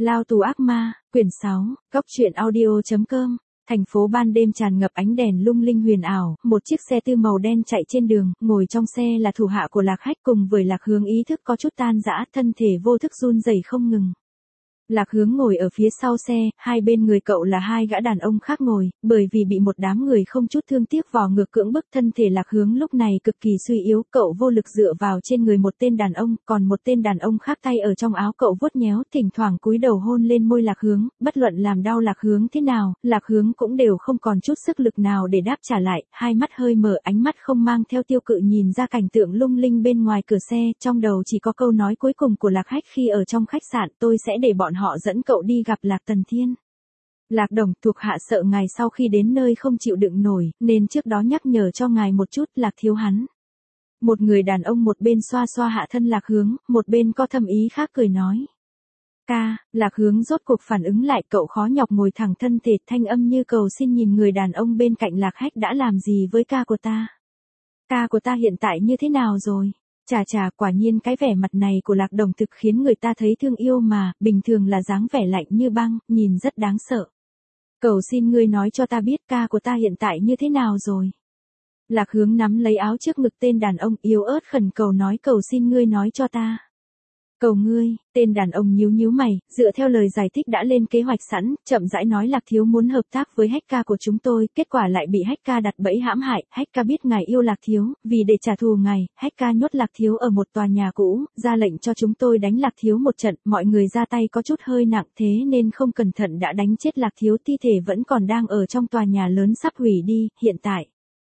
Lao tù ác ma, quyển 6, góc truyện audio.com. Thành phố ban đêm tràn ngập ánh đèn lung linh huyền ảo, một chiếc xe tư màu đen chạy trên đường, ngồi trong xe là thủ hạ của Lạc Hách cùng với Lạc Hướng ý thức có chút tan rã, thân thể vô thức run rẩy không ngừng. Lạc Hướng ngồi ở phía sau xe, hai bên người cậu là hai gã đàn ông khác ngồi, bởi vì bị một đám người không chút thương tiếc vò ngược cưỡng bức thân thể Lạc Hướng lúc này cực kỳ suy yếu, cậu vô lực dựa vào trên người một tên đàn ông, còn một tên đàn ông khác tay ở trong áo cậu vuốt nhéo, thỉnh thoảng cúi đầu hôn lên môi Lạc Hướng, bất luận làm đau Lạc Hướng thế nào, Lạc Hướng cũng đều không còn chút sức lực nào để đáp trả lại, hai mắt hơi mở, ánh mắt không mang theo tiêu cự nhìn ra cảnh tượng lung linh bên ngoài cửa xe, trong đầu chỉ có câu nói cuối cùng của Lạc Hách khi ở trong khách sạn, tôi sẽ để bọn họ dẫn cậu đi gặp Lạc Tần Thiên. Lạc Đồng, thuộc hạ sợ ngài sau khi đến nơi không chịu đựng nổi, nên trước đó nhắc nhở cho ngài một chút, Lạc thiếu hắn. Một người đàn ông một bên xoa xoa hạ thân Lạc Hướng, một bên có thâm ý khác cười nói. Ca, Lạc Hướng rốt cuộc phản ứng lại, cậu khó nhọc ngồi thẳng thân thể, thanh âm như cầu xin nhìn người đàn ông bên cạnh Lạc Hách đã làm gì với ca của ta. Ca của ta hiện tại như thế nào rồi? Chà, quả nhiên cái vẻ mặt này của Lạc Đồng thực khiến người ta thấy thương yêu mà, bình thường là dáng vẻ lạnh như băng, nhìn rất đáng sợ. Cầu xin ngươi nói cho ta biết ca của ta hiện tại như thế nào rồi. Lạc Hướng nắm lấy áo trước ngực tên đàn ông yếu ớt khẩn cầu nói cầu xin ngươi nói cho ta. Cầu ngươi, tên đàn ông nhíu mày, dựa theo lời giải thích đã lên kế hoạch sẵn, chậm rãi nói Lạc thiếu muốn hợp tác với hacker của chúng tôi, kết quả lại bị hacker đặt bẫy hãm hại, hacker biết ngài yêu Lạc thiếu, vì để trả thù ngài, hacker nhốt Lạc thiếu ở một tòa nhà cũ, ra lệnh cho chúng tôi đánh Lạc thiếu một trận, mọi người ra tay có chút hơi nặng thế nên không cẩn thận đã đánh chết Lạc thiếu, thi thể vẫn còn đang ở trong tòa nhà lớn sắp hủy đi, hiện tại.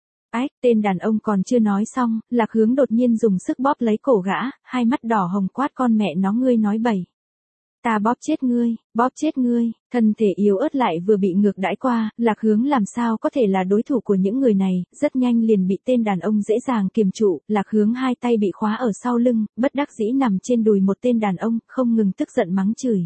Tên đàn ông còn chưa nói xong, Lạc Hướng đột nhiên dùng sức bóp lấy cổ gã, hai mắt đỏ hồng quát con mẹ nó ngươi nói bậy. Ta bóp chết ngươi, thân thể yếu ớt lại vừa bị ngược đãi qua, Lạc Hướng làm sao có thể là đối thủ của những người này, rất nhanh liền bị tên đàn ông dễ dàng kiềm trụ, Lạc Hướng hai tay bị khóa ở sau lưng, bất đắc dĩ nằm trên đùi một tên đàn ông, không ngừng tức giận mắng chửi.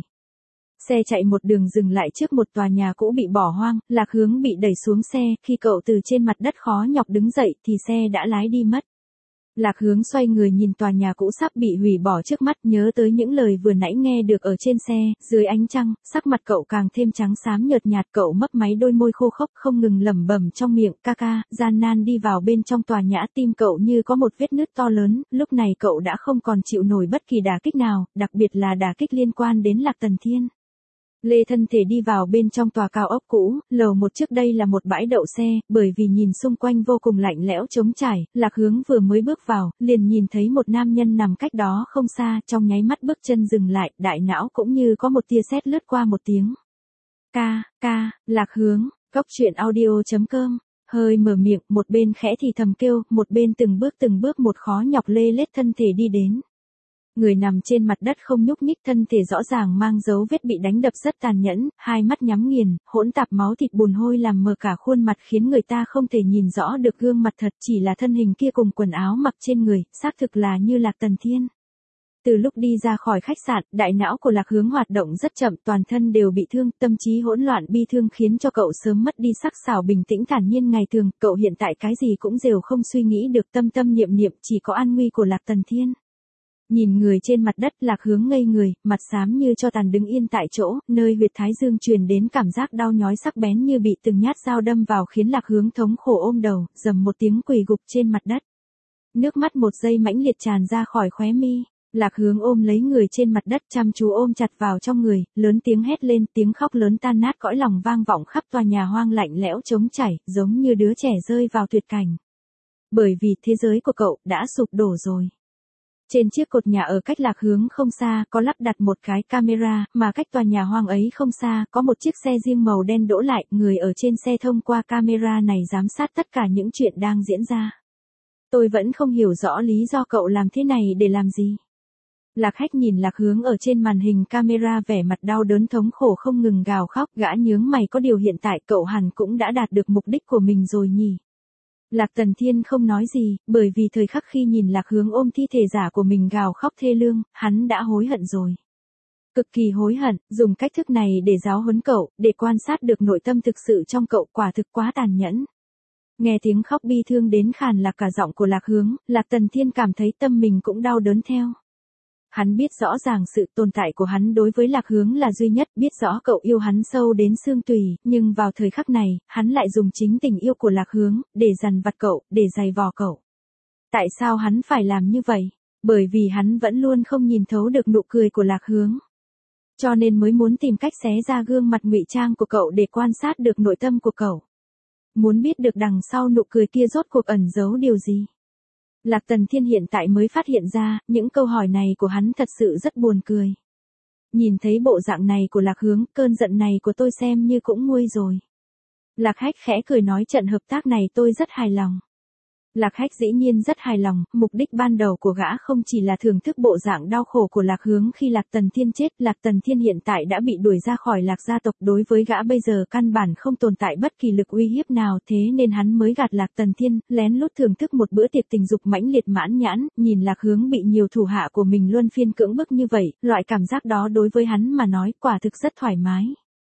Xe chạy một đường dừng lại trước một tòa nhà cũ bị bỏ hoang, Lạc Hướng bị đẩy xuống xe, khi cậu từ trên mặt đất khó nhọc đứng dậy thì xe đã lái đi mất. Lạc Hướng xoay người nhìn tòa nhà cũ sắp bị hủy bỏ trước mắt, nhớ tới những lời vừa nãy nghe được ở trên xe, dưới ánh trăng, sắc mặt cậu càng thêm trắng xám nhợt nhạt, cậu mấp máy đôi môi khô khốc không ngừng lẩm bẩm trong miệng, ca, gian nan đi vào bên trong tòa nhà, tim cậu như có một vết nứt to lớn, lúc này cậu đã không còn chịu nổi bất kỳ đả kích nào, đặc biệt là đả kích liên quan đến Lạc Tần Thiên. Lê thân thể đi vào bên trong tòa cao ốc cũ, lầu một trước đây là một bãi đậu xe, bởi vì nhìn xung quanh vô cùng lạnh lẽo trống trải, Lạc Hướng vừa mới bước vào, liền nhìn thấy một nam nhân nằm cách đó không xa, trong nháy mắt bước chân dừng lại, đại não cũng như có một tia sét lướt qua một tiếng. Ca, Lạc Hướng, góc truyện audio.com, hơi mở miệng, một bên khẽ thì thầm kêu, một bên từng bước một khó nhọc lê lết thân thể đi đến. Người nằm trên mặt đất không nhúc nhích, thân thể rõ ràng mang dấu vết bị đánh đập rất tàn nhẫn, hai mắt nhắm nghiền, hỗn tạp máu thịt bùn hôi làm mờ cả khuôn mặt khiến người ta không thể nhìn rõ được gương mặt thật, chỉ là thân hình kia cùng quần áo mặc trên người, xác thực là như Lạc Tần Thiên. Từ lúc đi ra khỏi khách sạn, đại não của Lạc Hướng hoạt động rất chậm, toàn thân đều bị thương, tâm trí hỗn loạn bi thương khiến cho cậu sớm mất đi sắc sảo bình tĩnh thản nhiên ngày thường, cậu hiện tại cái gì cũng đều không suy nghĩ được, tâm niệm chỉ có an nguy của Lạc Tần Thiên. Nhìn người trên mặt đất, Lạc Hướng ngây người, mặt xám như cho tàn đứng yên tại chỗ, nơi huyệt thái dương truyền đến cảm giác đau nhói sắc bén như bị từng nhát dao đâm vào khiến Lạc Hướng thống khổ ôm đầu, rầm một tiếng quỳ gục trên mặt đất. Nước mắt một giây mãnh liệt tràn ra khỏi khóe mi, Lạc Hướng ôm lấy người trên mặt đất chăm chú ôm chặt vào trong người, lớn tiếng hét lên, tiếng khóc lớn tan nát cõi lòng vang vọng khắp tòa nhà hoang lạnh lẽo trống trải, giống như đứa trẻ rơi vào tuyệt cảnh. Bởi vì thế giới của cậu đã sụp đổ rồi. Trên chiếc cột nhà ở cách Lạc Hướng không xa, có lắp đặt một cái camera, mà cách tòa nhà hoang ấy không xa, có một chiếc xe riêng màu đen đỗ lại, người ở trên xe thông qua camera này giám sát tất cả những chuyện đang diễn ra. Tôi vẫn không hiểu rõ lý do cậu làm thế này để làm gì. Lạc Hách nhìn Lạc Hướng ở trên màn hình camera vẻ mặt đau đớn thống khổ không ngừng gào khóc, gã nhướng mày, có điều hiện tại cậu hẳn cũng đã đạt được mục đích của mình rồi nhỉ. Lạc Tần Thiên không nói gì, bởi vì thời khắc khi nhìn Lạc Hướng ôm thi thể giả của mình gào khóc thê lương, hắn đã hối hận rồi. Cực kỳ hối hận, dùng cách thức này để giáo huấn cậu, để quan sát được nội tâm thực sự trong cậu, quả thực quá tàn nhẫn. Nghe tiếng khóc bi thương đến khàn lạc cả giọng của Lạc Hướng, Lạc Tần Thiên cảm thấy tâm mình cũng đau đớn theo. Hắn biết rõ ràng sự tồn tại của hắn đối với Lạc Hướng là duy nhất, biết rõ cậu yêu hắn sâu đến xương tủy, nhưng vào thời khắc này, hắn lại dùng chính tình yêu của Lạc Hướng, để dằn vặt cậu, để giày vò cậu. Tại sao hắn phải làm như vậy? Bởi vì hắn vẫn luôn không nhìn thấu được nụ cười của Lạc Hướng. Cho nên mới muốn tìm cách xé ra gương mặt ngụy trang của cậu để quan sát được nội tâm của cậu. Muốn biết được đằng sau nụ cười kia rốt cuộc ẩn giấu điều gì. Lạc Tần Thiên hiện tại mới phát hiện ra, những câu hỏi này của hắn thật sự rất buồn cười. Nhìn thấy bộ dạng này của Lạc Hướng, cơn giận này của tôi xem như cũng nguôi rồi. Lạc Hách khẽ cười nói trận hợp tác này tôi rất hài lòng. Lạc Hách dĩ nhiên rất hài lòng, mục đích ban đầu của gã không chỉ là thưởng thức bộ dạng đau khổ của Lạc Hướng khi Lạc Tần Thiên chết, Lạc Tần Thiên hiện tại đã bị đuổi ra khỏi Lạc gia tộc, đối với gã bây giờ căn bản không tồn tại bất kỳ lực uy hiếp nào, thế nên hắn mới gạt Lạc Tần Thiên, lén lút thưởng thức một bữa tiệc tình dục mãnh liệt mãn nhãn, nhìn Lạc Hướng bị nhiều thủ hạ của mình luân phiên cưỡng bức như vậy, loại cảm giác đó đối với hắn mà nói quả thực rất thoải mái.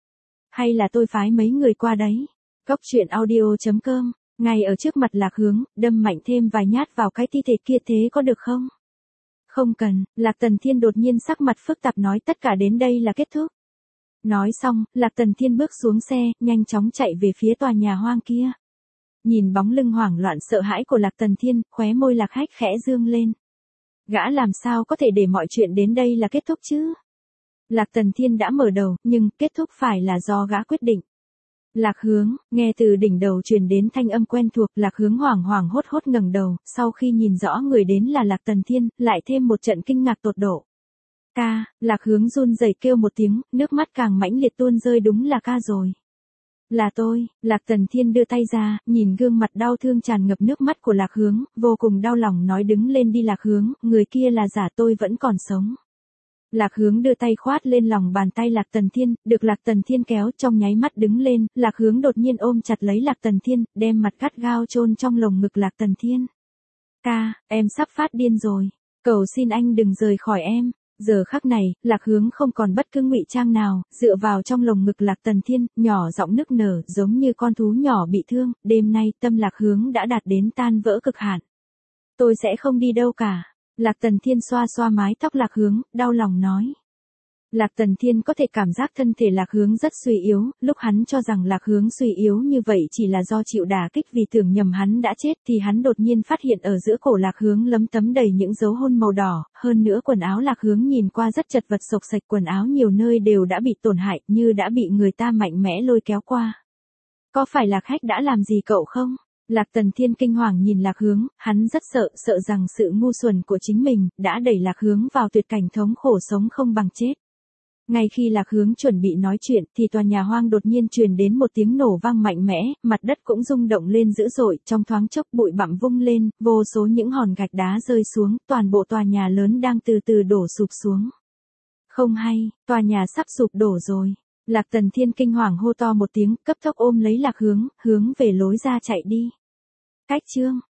Hay là tôi phái mấy người qua đấy? Góc truyện audio.com. Ngay ở trước mặt Lạc Hướng, đâm mạnh thêm vài nhát vào cái thi thể kia, thế có được không? Không cần, Lạc Tần Thiên đột nhiên sắc mặt phức tạp nói, tất cả đến đây là kết thúc. Nói xong, Lạc Tần Thiên bước xuống xe, nhanh chóng chạy về phía tòa nhà hoang kia. Nhìn bóng lưng hoảng loạn sợ hãi của Lạc Tần Thiên, khóe môi Lạc Hách khẽ dương lên. Gã làm sao có thể để mọi chuyện đến đây là kết thúc chứ? Lạc Tần Thiên đã mở đầu, nhưng kết thúc phải là do gã quyết định. Lạc Hướng, nghe từ đỉnh đầu truyền đến thanh âm quen thuộc, Lạc Hướng hoảng hoảng hốt hốt ngẩng đầu, sau khi nhìn rõ người đến là Lạc Tần Thiên, lại thêm một trận kinh ngạc tột độ. Ca, Lạc Hướng run rẩy kêu một tiếng, nước mắt càng mãnh liệt tuôn rơi, đúng là ca rồi. Là tôi, Lạc Tần Thiên đưa tay ra, nhìn gương mặt đau thương tràn ngập nước mắt của Lạc Hướng, vô cùng đau lòng nói đứng lên đi Lạc Hướng, người kia là giả, tôi vẫn còn sống. Lạc Hướng đưa tay khoát lên lòng bàn tay Lạc Tần Thiên, được Lạc Tần Thiên kéo, trong nháy mắt đứng lên, Lạc Hướng đột nhiên ôm chặt lấy Lạc Tần Thiên, đem mặt gắt gao chôn trong lồng ngực Lạc Tần Thiên. Ca, em sắp phát điên rồi, cầu xin anh đừng rời khỏi em. Giờ khắc này, Lạc Hướng không còn bất cứ ngụy trang nào, dựa vào trong lồng ngực Lạc Tần Thiên, nhỏ giọng nức nở, giống như con thú nhỏ bị thương, đêm nay tâm Lạc Hướng đã đạt đến tan vỡ cực hạn. Tôi sẽ không đi đâu cả. Lạc Tần Thiên xoa xoa mái tóc Lạc Hướng, đau lòng nói. Lạc Tần Thiên có thể cảm giác thân thể Lạc Hướng rất suy yếu, lúc hắn cho rằng Lạc Hướng suy yếu như vậy chỉ là do chịu đả kích vì tưởng nhầm hắn đã chết, thì hắn đột nhiên phát hiện ở giữa cổ Lạc Hướng lấm tấm đầy những dấu hôn màu đỏ, hơn nữa quần áo Lạc Hướng nhìn qua rất chật vật xộc xệch, quần áo nhiều nơi đều đã bị tổn hại, như đã bị người ta mạnh mẽ lôi kéo qua. Có phải Lạc Hách đã làm gì cậu không? Lạc Tần Thiên kinh hoàng nhìn Lạc Hướng, hắn rất sợ rằng sự ngu xuẩn của chính mình đã đẩy Lạc Hướng vào tuyệt cảnh thống khổ sống không bằng chết. Ngay khi Lạc Hướng chuẩn bị nói chuyện thì tòa nhà hoang đột nhiên truyền đến một tiếng nổ vang mạnh mẽ, mặt đất cũng rung động lên dữ dội, trong thoáng chốc bụi bặm vung lên, vô số những hòn gạch đá rơi xuống, toàn bộ tòa nhà lớn đang từ từ đổ sụp xuống. Không hay, tòa nhà sắp sụp đổ rồi. Lạc Tần Thiên kinh hoàng hô to một tiếng, cấp tốc ôm lấy Lạc Hướng, hướng về lối ra chạy đi. Cách chương